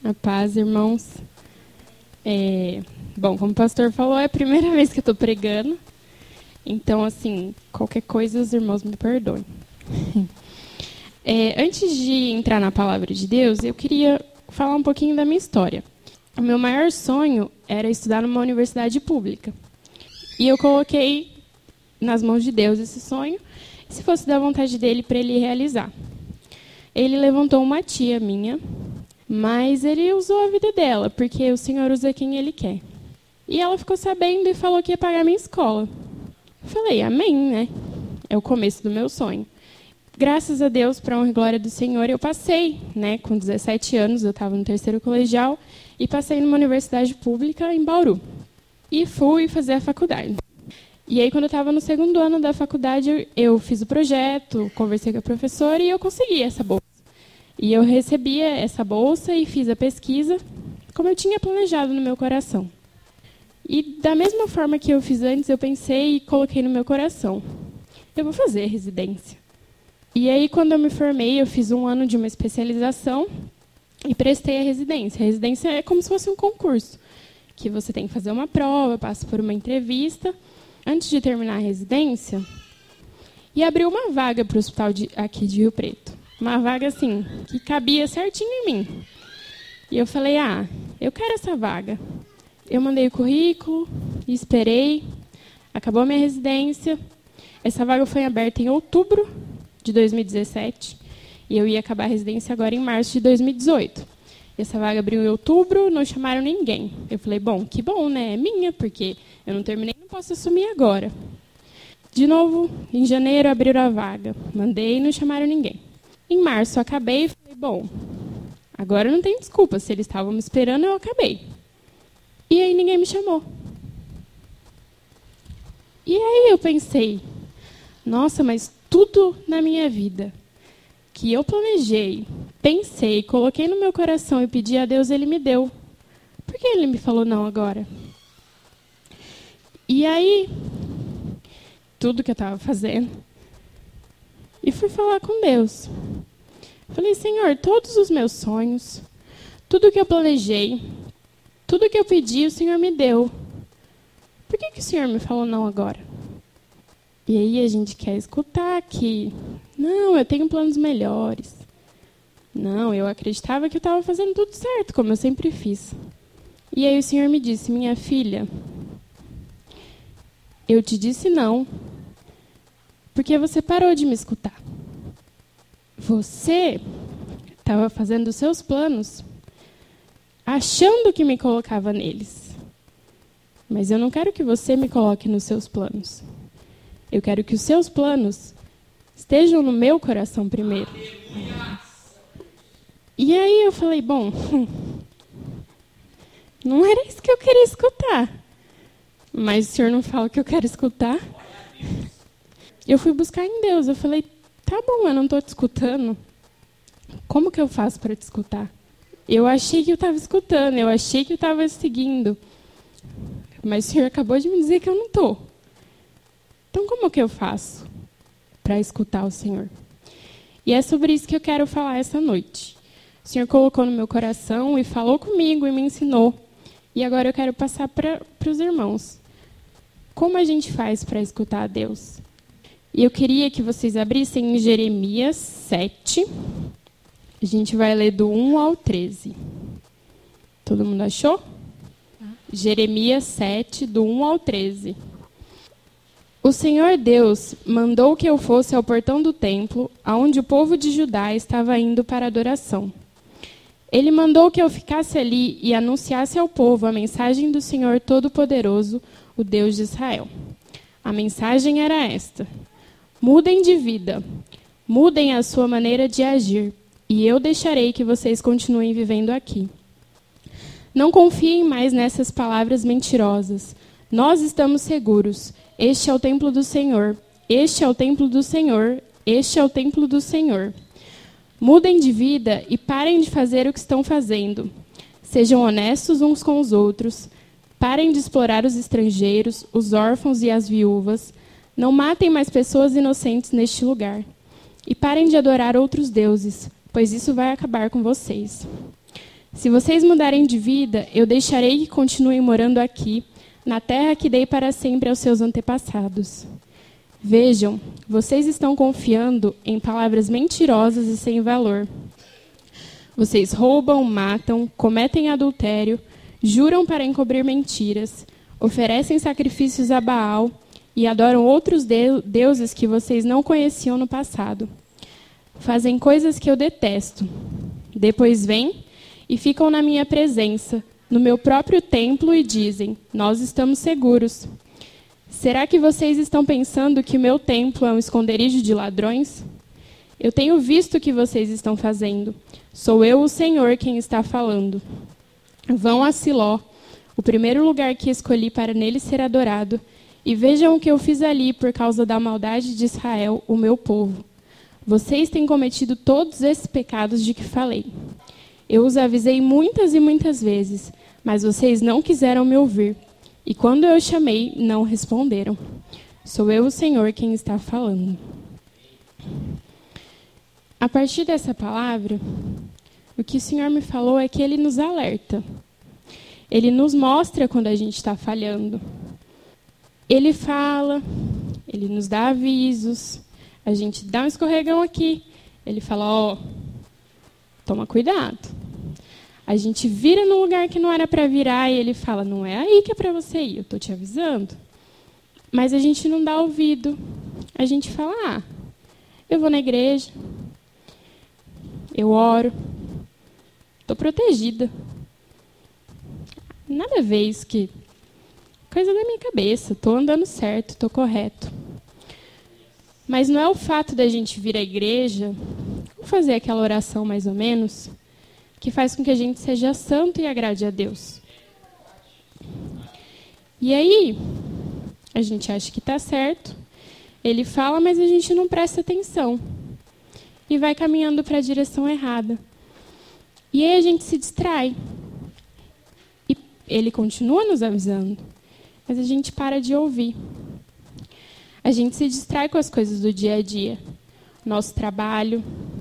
A paz, irmãos. Bom, como o pastor falou, é a primeira vez que eu estou pregando. Então, assim, qualquer coisa, os irmãos me perdoem. Antes de entrar na palavra de Deus, eu queria falar um pouquinho da minha história. O meu maior sonho era estudar numa universidade pública. E eu coloquei nas mãos de Deus esse sonho, se fosse da vontade dele, para ele realizar. Ele levantou uma tia minha, mas ele usou a vida dela, porque o Senhor usa quem Ele quer. E ela ficou sabendo e falou que ia pagar minha escola. Eu falei, amém, né? É o começo do meu sonho. Graças a Deus, para a honra e glória do Senhor, eu passei, né? Com 17 anos, eu estava no 3º colegial, e passei numa universidade pública em Bauru. E fui fazer a faculdade. E aí, quando eu estava no 2º ano da faculdade, eu fiz o projeto, conversei com a professora e eu consegui essa bolsa. E eu recebia essa bolsa e fiz a pesquisa, como eu tinha planejado no meu coração. E da mesma forma que eu fiz antes, eu pensei e coloquei no meu coração. Eu vou fazer residência. E aí, quando eu me formei, eu fiz 1 ano de uma especialização e prestei a residência. A residência é como se fosse um concurso, que você tem que fazer uma prova, passa por uma entrevista. Antes de terminar a residência, e abriu uma vaga para o hospital aqui de Rio Preto. Uma vaga, assim, que cabia certinho em mim. E eu falei, eu quero essa vaga. Eu mandei o currículo, esperei, acabou a minha residência. Essa vaga foi aberta em outubro de 2017, e eu ia acabar a residência agora em março de 2018. Essa vaga abriu em outubro, não chamaram ninguém. Eu falei, bom, que bom, né? É minha, porque eu não terminei, não posso assumir agora. De novo, em janeiro, abriram a vaga. Mandei e não chamaram ninguém. Em março, acabei e falei, bom, agora não tem desculpa. Se eles estavam me esperando, eu acabei. E aí ninguém me chamou. E aí eu pensei, nossa, mas tudo na minha vida que eu planejei, pensei, coloquei no meu coração e pedi a Deus, Ele me deu. Por que Ele me falou não agora? E aí, tudo que eu estava fazendo, e fui falar com Deus. Falei, Senhor, todos os meus sonhos, tudo que eu planejei, tudo que eu pedi, o Senhor me deu. Por que o Senhor me falou não agora? E aí a gente quer escutar que, não, eu tenho planos melhores. Não, eu acreditava que eu estava fazendo tudo certo, como eu sempre fiz. E aí o Senhor me disse, minha filha, eu te disse não, porque você parou de me escutar. Você estava fazendo os seus planos, achando que me colocava neles. Mas eu não quero que você me coloque nos seus planos. Eu quero que os seus planos estejam no meu coração primeiro. E aí eu falei, bom, não era isso que eu queria escutar. Mas o Senhor não fala o que eu quero escutar. Eu fui buscar em Deus. Eu falei, tá bom, eu não estou te escutando. Como que eu faço para te escutar? Eu achei que eu estava escutando, eu achei que eu estava seguindo. Mas o Senhor acabou de me dizer que eu não estou. Então, como que eu faço para escutar o Senhor? E é sobre isso que eu quero falar essa noite. O Senhor colocou no meu coração e falou comigo e me ensinou. E agora eu quero passar para os irmãos. Como a gente faz para escutar a Deus? E eu queria que vocês abrissem em Jeremias 7. A gente vai ler do 1 ao 13. Todo mundo achou? Jeremias 7, do 1 ao 13. O Senhor Deus mandou que eu fosse ao portão do templo, aonde o povo de Judá estava indo para a adoração. Ele mandou que eu ficasse ali e anunciasse ao povo a mensagem do Senhor Todo-Poderoso, o Deus de Israel. A mensagem era esta: mudem de vida, mudem a sua maneira de agir, e eu deixarei que vocês continuem vivendo aqui. Não confiem mais nessas palavras mentirosas. Nós estamos seguros. Este é o templo do Senhor. Este é o templo do Senhor. Este é o templo do Senhor. Mudem de vida e parem de fazer o que estão fazendo. Sejam honestos uns com os outros. Parem de explorar os estrangeiros, os órfãos e as viúvas. Não matem mais pessoas inocentes neste lugar. E parem de adorar outros deuses, pois isso vai acabar com vocês. Se vocês mudarem de vida, eu deixarei que continuem morando aqui, na terra que dei para sempre aos seus antepassados. Vejam, vocês estão confiando em palavras mentirosas e sem valor. Vocês roubam, matam, cometem adultério, juram para encobrir mentiras, oferecem sacrifícios a Baal e adoram outros deuses que vocês não conheciam no passado. Fazem coisas que eu detesto. Depois vêm e ficam na minha presença, no meu próprio templo, e dizem: nós estamos seguros. Será que vocês estão pensando que o meu templo é um esconderijo de ladrões? Eu tenho visto o que vocês estão fazendo. Sou eu, o Senhor, quem está falando. Vão a Siló, o primeiro lugar que escolhi para nele ser adorado, e vejam o que eu fiz ali por causa da maldade de Israel, o meu povo. Vocês têm cometido todos esses pecados de que falei. Eu os avisei muitas e muitas vezes, mas vocês não quiseram me ouvir. E quando eu chamei, não responderam. Sou eu, o Senhor, quem está falando. A partir dessa palavra, o que o Senhor me falou é que Ele nos alerta. Ele nos mostra quando a gente está falhando. Ele fala, Ele nos dá avisos, a gente dá um escorregão aqui. Ele fala, ó, toma cuidado. A gente vira no lugar que não era para virar e Ele fala, não é aí que é para você ir, eu estou te avisando. Mas a gente não dá ouvido. A gente fala, eu vou na igreja, eu oro, estou protegida. Nada a ver isso que... coisa da minha cabeça, estou andando certo, estou correto. Mas não é o fato da gente vir à igreja, ou fazer aquela oração mais ou menos, que faz com que a gente seja santo e agrade a Deus. E aí, a gente acha que está certo, Ele fala, mas a gente não presta atenção. E vai caminhando para a direção errada. E aí a gente se distrai. E Ele continua nos avisando, mas a gente para de ouvir. A gente se distrai com as coisas do dia a dia. Nosso trabalho.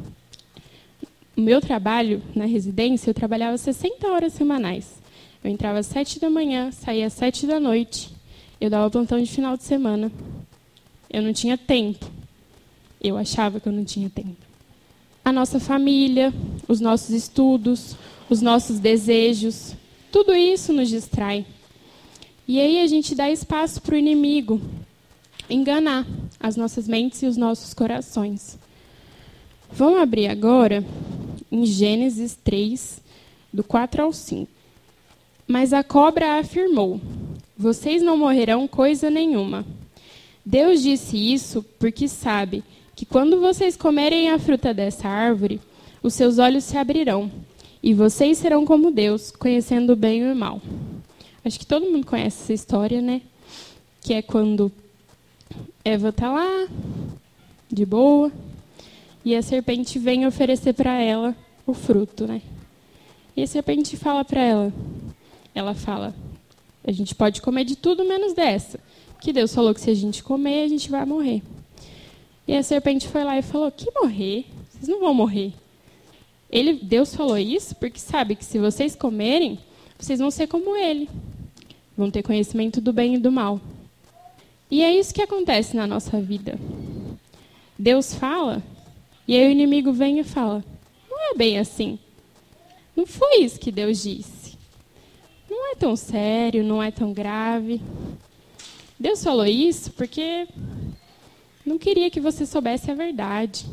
O meu trabalho na residência, eu trabalhava 60 horas semanais. Eu entrava às 7 da manhã, saía às 7 da noite. Eu dava plantão de final de semana. Eu não tinha tempo. Eu achava que eu não tinha tempo. A nossa família, os nossos estudos, os nossos desejos, tudo isso nos distrai. E aí a gente dá espaço para o inimigo enganar as nossas mentes e os nossos corações. Vamos abrir agora em Gênesis 3, do 4 ao 5. Mas a cobra afirmou, vocês não morrerão coisa nenhuma. Deus disse isso porque sabe que quando vocês comerem a fruta dessa árvore, os seus olhos se abrirão, e vocês serão como Deus, conhecendo o bem e o mal. Acho que todo mundo conhece essa história, né? Que é quando Eva está lá, de boa, e a serpente vem oferecer para ela o fruto, né? E a serpente fala para ela fala, a gente pode comer de tudo menos dessa, que Deus falou que se a gente comer, a gente vai morrer. E a serpente foi lá e falou, que morrer? Vocês não vão morrer. Deus falou isso porque sabe que se vocês comerem, vocês vão ser como Ele. Vão ter conhecimento do bem e do mal. E é isso que acontece na nossa vida. Deus fala, e aí o inimigo vem e fala, não é bem assim. Não foi isso que Deus disse. Não é tão sério, não é tão grave. Deus falou isso porque não queria que você soubesse a verdade.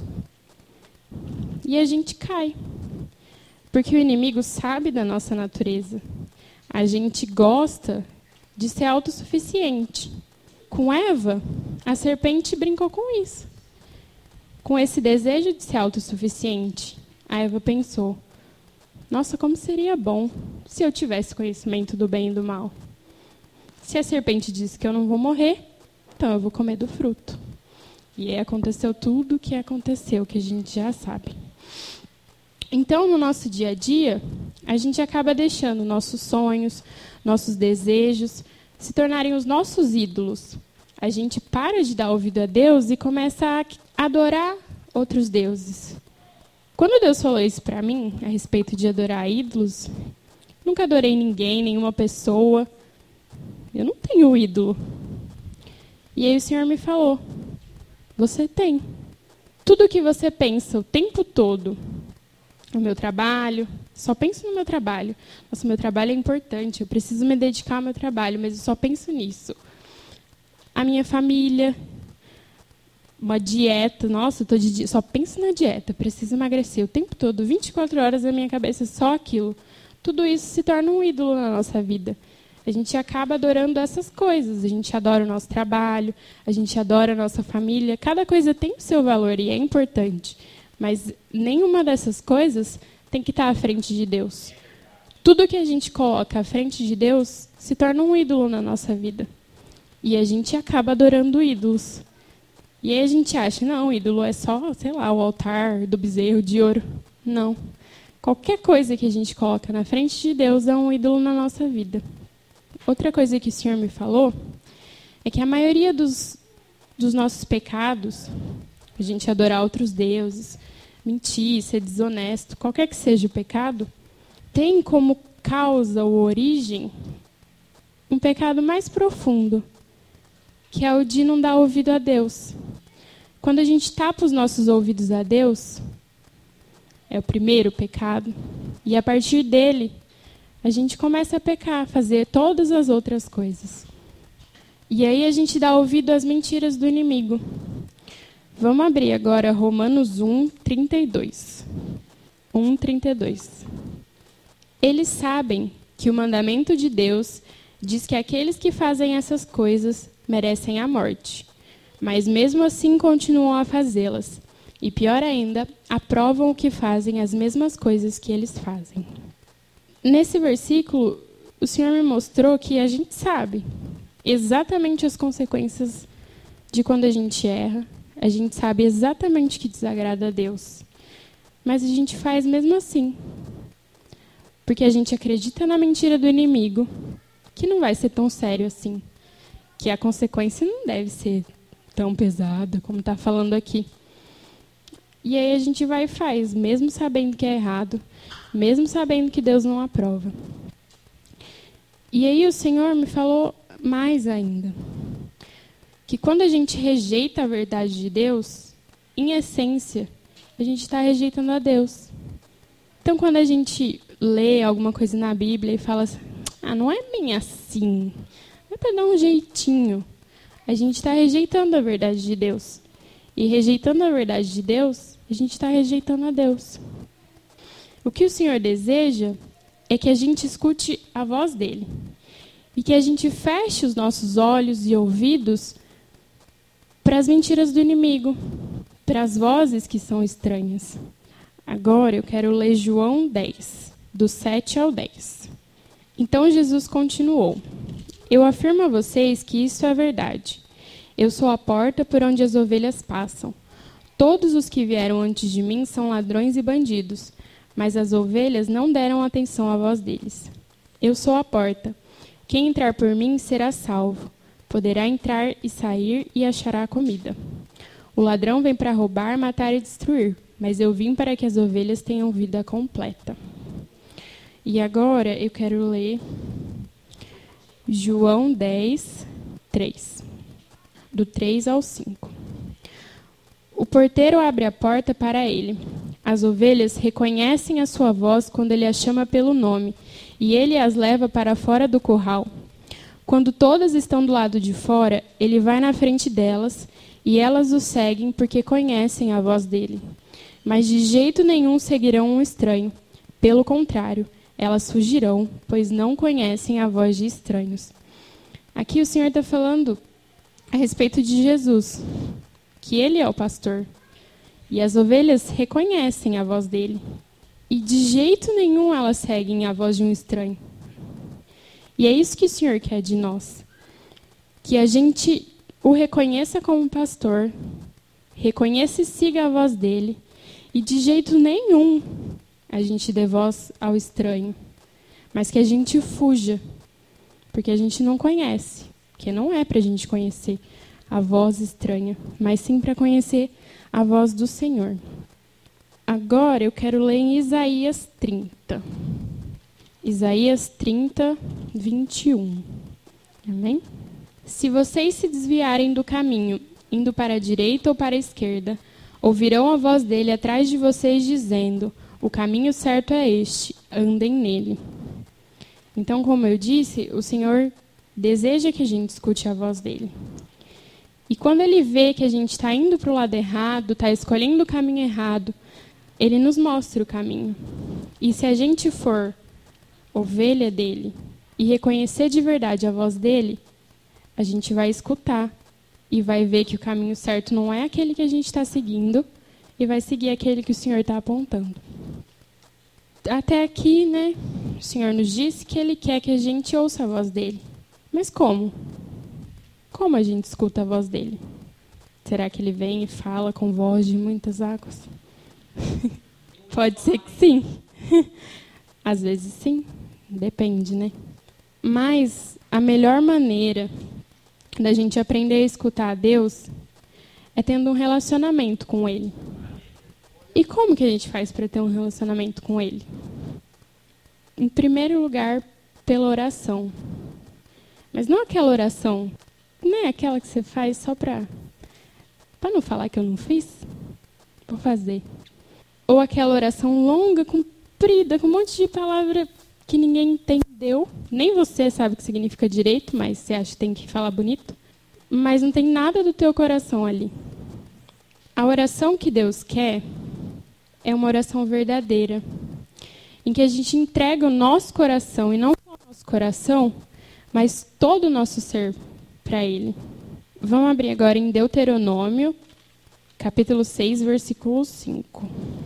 E a gente cai. Porque o inimigo sabe da nossa natureza. A gente gosta de ser autossuficiente. Com Eva, a serpente brincou com isso. Com esse desejo de ser autossuficiente, a Eva pensou, nossa, como seria bom se eu tivesse conhecimento do bem e do mal. Se a serpente disse que eu não vou morrer, então eu vou comer do fruto. E aí aconteceu tudo o que aconteceu, que a gente já sabe. Então, no nosso dia a dia, a gente acaba deixando nossos sonhos, nossos desejos, se tornarem os nossos ídolos. A gente para de dar ouvido a Deus e começa a adorar outros deuses. Quando Deus falou isso para mim, a respeito de adorar ídolos, nunca adorei ninguém, nenhuma pessoa. Eu não tenho ídolo. E aí o Senhor me falou, você tem. Tudo o que você pensa o tempo todo, no meu trabalho, só penso no meu trabalho. Nossa, meu trabalho é importante, eu preciso me dedicar ao meu trabalho, mas eu só penso nisso. A minha família, uma dieta, nossa, só penso na dieta, preciso emagrecer o tempo todo, 24 horas na minha cabeça, só aquilo. Tudo isso se torna um ídolo na nossa vida. A gente acaba adorando essas coisas, a gente adora o nosso trabalho, a gente adora a nossa família, cada coisa tem o seu valor e é importante, mas nenhuma dessas coisas tem que estar à frente de Deus. Tudo que a gente coloca à frente de Deus se torna um ídolo na nossa vida. E a gente acaba adorando ídolos. E aí a gente acha, não, ídolo é só, sei lá, o altar do bezerro de ouro. Não. Qualquer coisa que a gente coloca na frente de Deus é um ídolo na nossa vida. Outra coisa que o Senhor me falou é que a maioria dos nossos pecados, a gente adorar outros deuses, mentir, ser desonesto, qualquer que seja o pecado, tem como causa ou origem um pecado mais profundo, que é o de não dar ouvido a Deus. Quando a gente tapa os nossos ouvidos a Deus, é o primeiro pecado, e a partir dele, a gente começa a pecar, fazer todas as outras coisas. E aí a gente dá ouvido às mentiras do inimigo. Vamos abrir agora Romanos 1:32. 1:32. Eles sabem que o mandamento de Deus diz que aqueles que fazem essas coisas merecem a morte, mas mesmo assim continuam a fazê-las. E pior ainda, aprovam o que fazem as mesmas coisas que eles fazem. Nesse versículo, o Senhor me mostrou que a gente sabe exatamente as consequências de quando a gente erra, a gente sabe exatamente o que desagrada a Deus, mas a gente faz mesmo assim, porque a gente acredita na mentira do inimigo, que não vai ser tão sério assim, que a consequência não deve ser tão pesada como está falando aqui. E aí a gente vai e faz, mesmo sabendo que é errado, mesmo sabendo que Deus não aprova. E aí o Senhor me falou mais ainda, que quando a gente rejeita a verdade de Deus, em essência, a gente está rejeitando a Deus. Então, quando a gente lê alguma coisa na Bíblia e fala assim, não é bem assim, é para dar um jeitinho, a gente está rejeitando a verdade de Deus. E rejeitando a verdade de Deus, a gente está rejeitando a Deus. O que o Senhor deseja é que a gente escute a voz dele. E que a gente feche os nossos olhos e ouvidos para as mentiras do inimigo, para as vozes que são estranhas. Agora eu quero ler João 10, do 7 ao 10. Então Jesus continuou, eu afirmo a vocês que isso é verdade. Eu sou a porta por onde as ovelhas passam. Todos os que vieram antes de mim são ladrões e bandidos, mas as ovelhas não deram atenção à voz deles. Eu sou a porta. Quem entrar por mim será salvo. Poderá entrar e sair e achará comida. O ladrão vem para roubar, matar e destruir, mas eu vim para que as ovelhas tenham vida completa. E agora eu quero ler João 10, 3. Do 3 ao 5. O porteiro abre a porta para ele. As ovelhas reconhecem a sua voz quando ele as chama pelo nome, e ele as leva para fora do curral. Quando todas estão do lado de fora, ele vai na frente delas, e elas o seguem porque conhecem a voz dele. Mas de jeito nenhum seguirão um estranho. Pelo contrário, elas fugirão, pois não conhecem a voz de estranhos. Aqui o Senhor está falando a respeito de Jesus, que ele é o pastor. E as ovelhas reconhecem a voz dele. E de jeito nenhum elas seguem a voz de um estranho. E é isso que o Senhor quer de nós. Que a gente o reconheça como pastor, reconheça e siga a voz dele. E de jeito nenhum a gente dê voz ao estranho. Mas que a gente fuja, porque a gente não conhece. Porque não é para a gente conhecer a voz estranha, mas sim para conhecer a voz do Senhor. Agora eu quero ler em Isaías 30. Isaías 30, 21. Amém? Se vocês se desviarem do caminho, indo para a direita ou para a esquerda, ouvirão a voz dele atrás de vocês dizendo: o caminho certo é este, andem nele. Então, como eu disse, o Senhor deseja que a gente escute a voz dele. E quando ele vê que a gente está indo para o lado errado, está escolhendo o caminho errado, ele nos mostra o caminho. E se a gente for ovelha dele e reconhecer de verdade a voz dele, a gente vai escutar e vai ver que o caminho certo não é aquele que a gente está seguindo e vai seguir aquele que o Senhor está apontando. Até aqui, né, o Senhor nos disse que Ele quer que a gente ouça a voz dele. Mas como? Como a gente escuta a voz dele? Será que Ele vem e fala com voz de muitas águas? Pode ser que sim. Às vezes sim, depende, né? Mas a melhor maneira da gente aprender a escutar a Deus é tendo um relacionamento com Ele. E como que a gente faz para ter um relacionamento com Ele? Em primeiro lugar, pela oração. Mas não aquela oração, não é aquela que você faz só para não falar que eu não fiz, vou fazer. Ou aquela oração longa, comprida, com um monte de palavra que ninguém entendeu. Nem você sabe o que significa direito, mas você acha que tem que falar bonito. Mas não tem nada do teu coração ali. A oração que Deus quer é uma oração verdadeira, em que a gente entrega o nosso coração, e não só o nosso coração, mas todo o nosso ser para Ele. Vamos abrir agora em Deuteronômio, capítulo 6, versículo 5.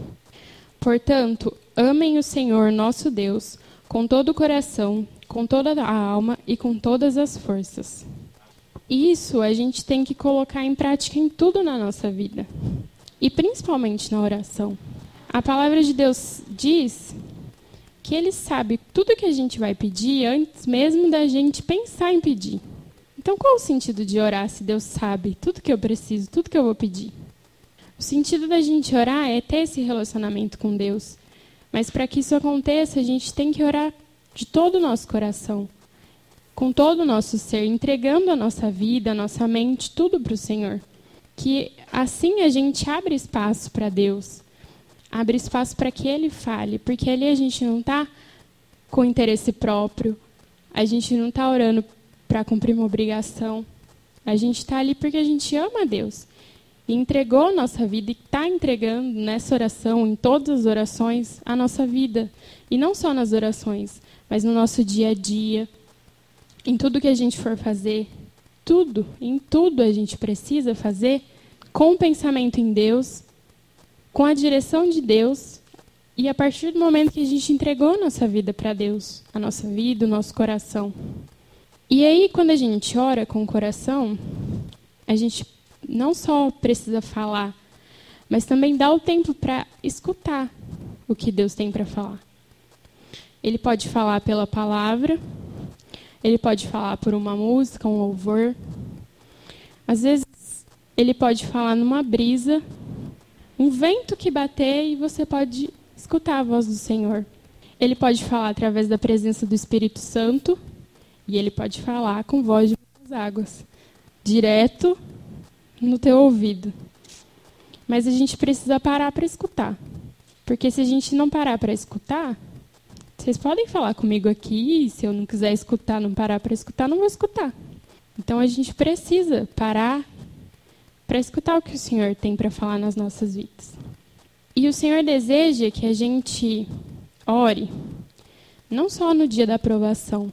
Portanto, amem o Senhor nosso Deus com todo o coração, com toda a alma e com todas as forças. Isso a gente tem que colocar em prática em tudo na nossa vida, e principalmente na oração. A palavra de Deus diz que Ele sabe tudo que a gente vai pedir antes mesmo da gente pensar em pedir. Então, qual o sentido de orar se Deus sabe tudo que eu preciso, tudo que eu vou pedir? O sentido da gente orar é ter esse relacionamento com Deus. Mas para que isso aconteça, a gente tem que orar de todo o nosso coração, com todo o nosso ser, entregando a nossa vida, a nossa mente, tudo para o Senhor. Que assim a gente abre espaço para Deus. Abre espaço para que Ele fale, porque ali a gente não está com interesse próprio, a gente não está orando para cumprir uma obrigação, a gente está ali porque a gente ama a Deus. E entregou a nossa vida e está entregando nessa oração, em todas as orações, a nossa vida. E não só nas orações, mas no nosso dia a dia, em tudo que a gente for fazer, em tudo a gente precisa fazer com o pensamento em Deus, com a direção de Deus, e a partir do momento que a gente entregou a nossa vida para Deus, a nossa vida, o nosso coração. E aí, quando a gente ora com o coração, a gente não só precisa falar, mas também dá o tempo para escutar o que Deus tem para falar. Ele pode falar pela palavra, Ele pode falar por uma música, um louvor. Às vezes, Ele pode falar numa brisa, um vento que bater, e você pode escutar a voz do Senhor. Ele pode falar através da presença do Espírito Santo, e Ele pode falar com voz de muitas águas, direto no teu ouvido. Mas a gente precisa parar para escutar. Porque se a gente não parar para escutar, vocês podem falar comigo aqui, e se eu não quiser escutar, não parar para escutar, não vou escutar. Então a gente precisa parar para escutar o que o Senhor tem para falar nas nossas vidas. E o Senhor deseja que a gente ore, não só no dia da aprovação,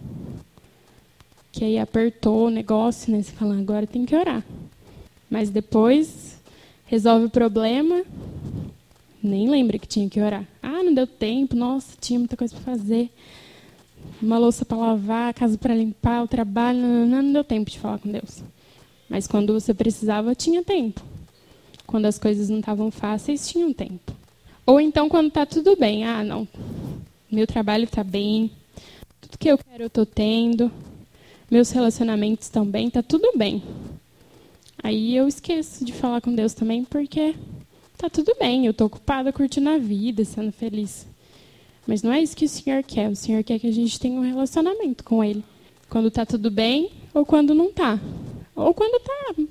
que aí apertou o negócio, né? Você fala, agora tem que orar. Mas depois resolve o problema, nem lembra que tinha que orar. Ah, não deu tempo, nossa, tinha muita coisa para fazer. Uma louça para lavar, a casa para limpar, o trabalho, não deu tempo de falar com Deus. Mas quando você precisava, tinha tempo. Quando as coisas não estavam fáceis, tinha tempo. Ou então quando está tudo bem. Ah, não, meu trabalho está bem, tudo que eu quero eu estou tendo, meus relacionamentos estão bem, está tudo bem. Aí eu esqueço de falar com Deus também, porque tá tudo bem, eu estou ocupada curtindo a vida, sendo feliz. Mas não é isso que o Senhor quer. O Senhor quer que a gente tenha um relacionamento com Ele. Quando está tudo bem ou quando não está. Ou quando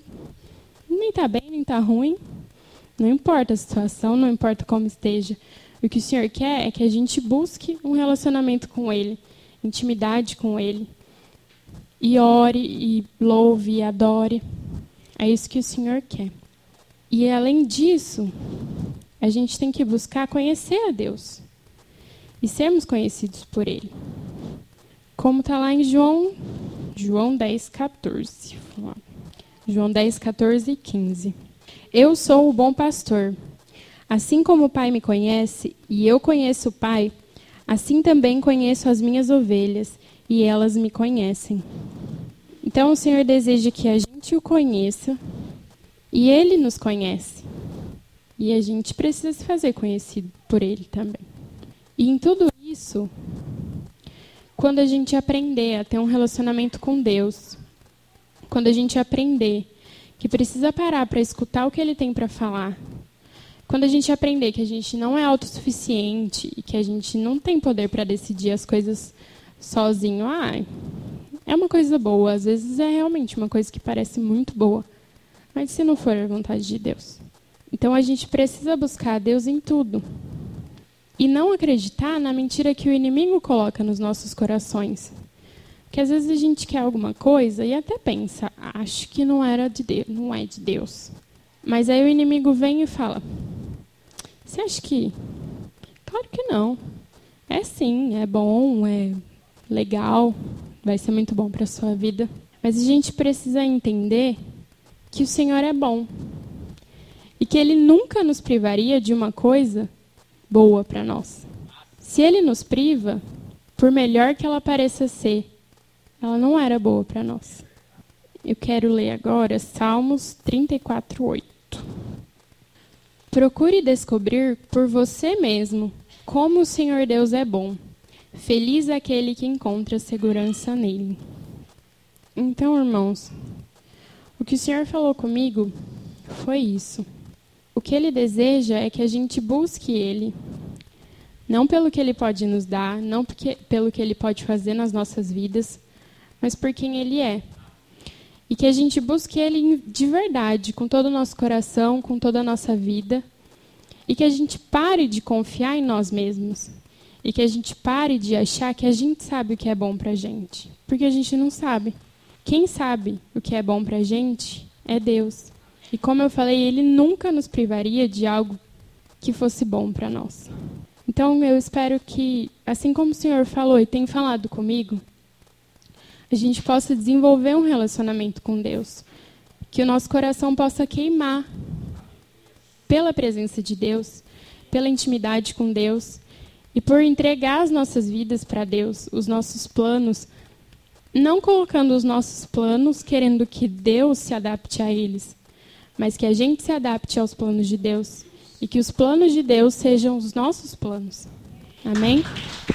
nem está bem, nem está ruim. Não importa a situação, não importa como esteja. O que o Senhor quer é que a gente busque um relacionamento com Ele. Intimidade com Ele. E ore, e louve, e adore. É isso que o Senhor quer. E, além disso, a gente tem que buscar conhecer a Deus. E sermos conhecidos por Ele. Como está lá em João 10, 14. João 10, 14 e 15. Eu sou o bom pastor. Assim como o Pai me conhece, e eu conheço o Pai, assim também conheço as minhas ovelhas, e elas me conhecem. Então, o Senhor deseja que a gente o conheça, e Ele nos conhece. E a gente precisa se fazer conhecido por Ele também. E em tudo isso, quando a gente aprender a ter um relacionamento com Deus, quando a gente aprender que precisa parar para escutar o que Ele tem para falar, quando a gente aprender que a gente não é autossuficiente e que a gente não tem poder para decidir as coisas sozinho, é uma coisa boa, às vezes é realmente uma coisa que parece muito boa, mas se não for a vontade de Deus. Então a gente precisa buscar a Deus em tudo. E não acreditar na mentira que o inimigo coloca nos nossos corações. Porque às vezes a gente quer alguma coisa e até pensa, acho que não é de Deus. Mas aí o inimigo vem e fala, você acha que... Claro que não. É sim, é bom, é legal, vai ser muito bom para a sua vida. Mas a gente precisa entender que o Senhor é bom. E que Ele nunca nos privaria de uma coisa boa para nós. Se Ele nos priva, por melhor que ela pareça ser, ela não era boa para nós. Eu quero ler agora Salmos 34:8. Procure descobrir por você mesmo como o Senhor Deus é bom. Feliz aquele que encontra segurança nele. Então, irmãos, o que o Senhor falou comigo foi isso. O que Ele deseja é que a gente busque Ele, não pelo que Ele pode nos dar, não pelo que Ele pode fazer nas nossas vidas, mas por quem Ele é. E que a gente busque Ele de verdade, com todo o nosso coração, com toda a nossa vida, e que a gente pare de confiar em nós mesmos, e que a gente pare de achar que a gente sabe o que é bom pra gente, porque a gente não sabe. Quem sabe o que é bom pra gente é Deus. E como eu falei, Ele nunca nos privaria de algo que fosse bom para nós. Então, eu espero que, assim como o Senhor falou e tem falado comigo, a gente possa desenvolver um relacionamento com Deus. Que o nosso coração possa queimar pela presença de Deus, pela intimidade com Deus, e por entregar as nossas vidas para Deus, os nossos planos, não colocando os nossos planos querendo que Deus se adapte a eles, mas que a gente se adapte aos planos de Deus e que os planos de Deus sejam os nossos planos. Amém?